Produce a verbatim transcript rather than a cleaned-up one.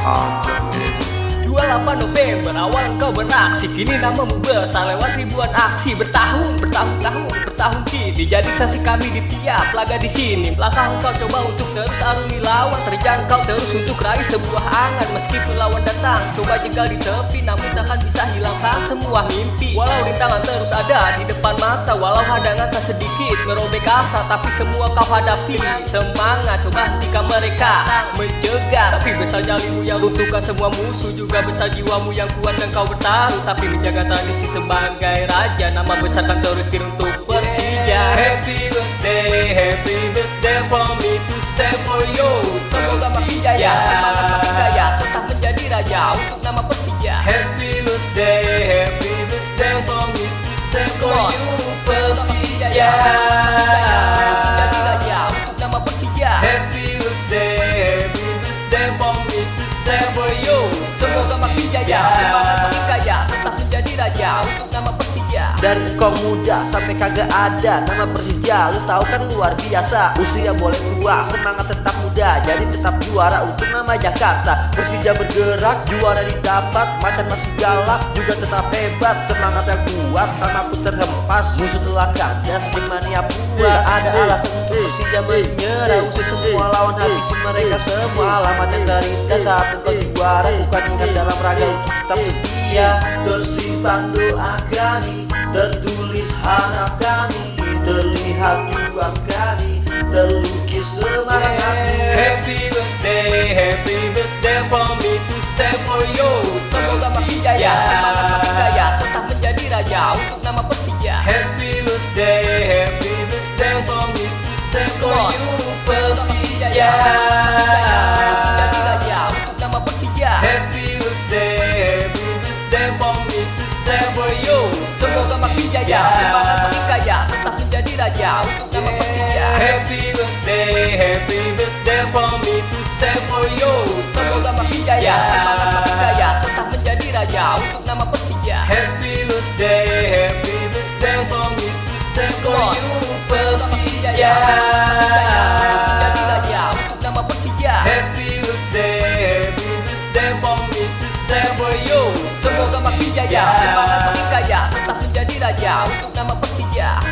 dua puluh delapan November awal engkau beraksi, kini namamu besar lewat ribuan aksi. Bertahun, bertahun-tahun, bertahun kini jadi saksi kami di tiap laga di sini. Langkah engkau coba untuk terus arungi lawan, terjangkau terus untuk raih sebuah angan. Meskipun lawan datang coba jegal di tepi, namun takkan bisa hilangkan semua mimpi. Walau rintangan terus ada di depan mata, walau hadangan tak sedikit merobek asa, tapi semua kau hadapi. Semangat, coba hentikan mereka mencegat, tapi besar nyalimu yang runtuhkan semua musuh, juga besar jiwamu yang kuat dan kau bertaruh. Tapi menjaga tradisi sebagai raja, nama besar kan terukir untuk Persija. Happy birthday, happy birthday for me to say for you. Semoga makin jaya, semangat makin kaya, tetap menjadi raja untuk nama Persija. Happy birthday, happy birthday for me to say for you Persija. Menjadi raja untuk nama Persija. Happy birthday, happy birthday for me to say for you. Semoga makin jaya, semangat makin kaya, tetap menjadi raja untuk nama Persija. Dari kau muda sampai kagak ada nama Persija, lu tahu kan luar biasa. Usia boleh tua, semangat tetap muda, jadi tetap juara untuk nama Jakarta. Persija bergerak, juara didapat, macan masih galak, juga tetap hebat. Semangat yang kuat, namaku terhempas, musuh telah kandas, geng mania puas. Ada alasan untuk Persija menyerah, usir semua lawan, habisi mereka semua. Alamat yang terindah saat engkau juara, bukan ingat dalam raga untuk tetap setia. Tersimpan doa kami, tertulis harap kami, terlihat juang kami, terlukis semangat kami. Happy birthday, happy birthday for me to say for you. Semoga makin jaya, semangat makin kaya, tetap menjadi raja untuk nama Persija. Happy birthday, happy birthday for me to say for you Persija. Menjadi raja untuk nama Persija. Happy birthday, happy birthday for me to say for you. Semoga makin jaya, semangat makin kaya, tetap menjadi raja untuk nama Persija. Happy birthday, happy birthday for me to say for you. Semoga makin jaya, semangat makin kaya, tetap menjadi raja untuk nama Persija. Happy birthday, happy birthday for me to say for you Persija. Menjadi raja untuk nama Persija. Happy birthday, happy birthday for me to say for you. Semoga makin jaya, semangat makin kaya, tetap menjadi raja untuk nama Persija.